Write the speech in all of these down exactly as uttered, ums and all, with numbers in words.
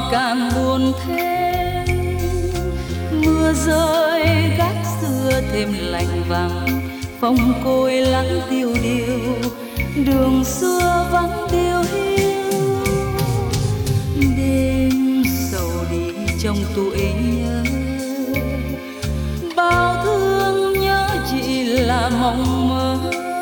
càng buồn thêm. Mưa rơi gác xưa thêm lạnh vắng, phong côi lắng tiêu điều, đường xưa vắng điều hiu. Đêm sầu đi trong tuổi nhớ, bao thương nhớ chỉ là mộng mơ.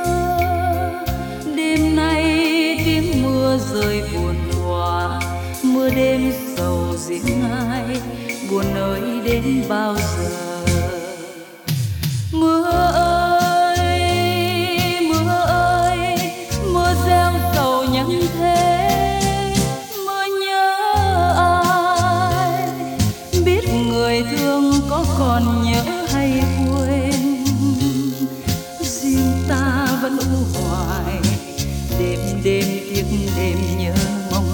Đêm nay tiếng mưa rơi buồn hòa, mưa đêm sầu riêng ai, buồn ơi đến bao giờ. Mưa ơi, mưa ơi, mưa gieo sầu nhân thế. Mưa nhớ ai, biết người thương có còn nhớ hay quên. Riêng ta vẫn u hoài, đêm đêm tiếc đêm nhớ mong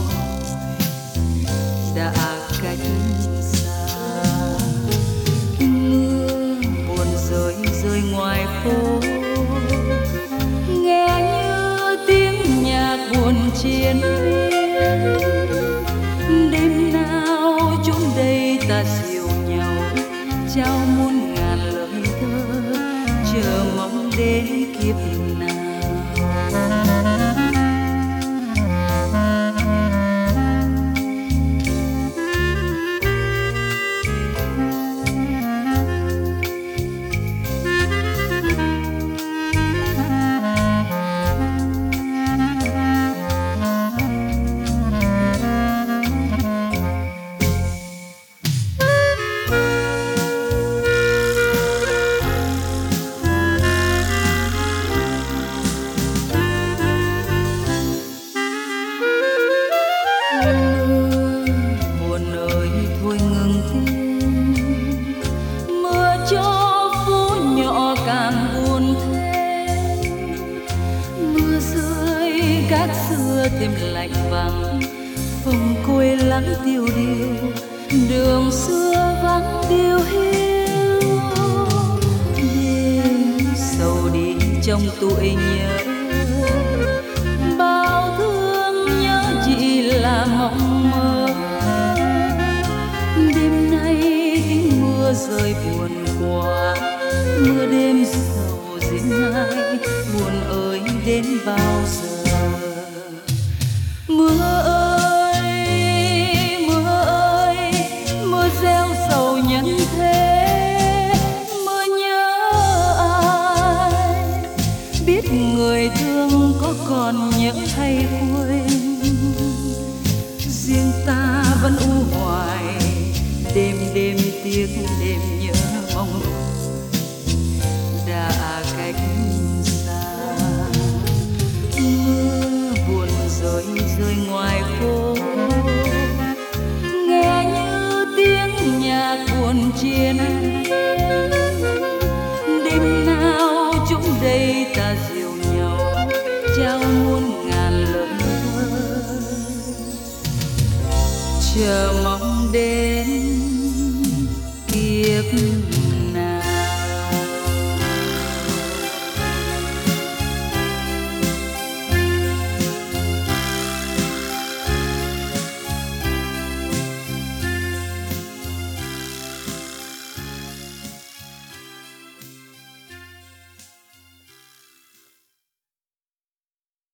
đã cách xa. Mưa buồn rơi rơi ngoài phố, nghe như tiếng nhạc buồn triền miên. Đêm nào chúng đây ta dìu nhau, trao muôn ngàn lời thơ, chờ mong đến kiếp nào. Gác xưa thêm lạnh vắng, phong côi lắng tiêu điều, đường xưa vắng điều hiu. Đêm sầu đi trong tuổi nhớ, bao thương nhớ chỉ là mộng mơ. Đêm nay tiếng mưa rơi buồn qua, mưa đêm sầu riêng ai, buồn ơi đến bao giờ. Mưa ơi, mưa ơi, mưa gieo sầu nhân thế. Mưa nhớ ai, biết người thương có còn nhớ hay quên. Riêng ta vẫn u hoài, đêm đêm tiếc đêm nhớ mong đã cách xa. Mưa buồn rơi rơi ngoài phố, nghe như tiếng nhạc buồn triền miên. Đêm nào chúng đây ta dìu nhau, trao muôn ngàn lời thơ, chờ mong đến kiếp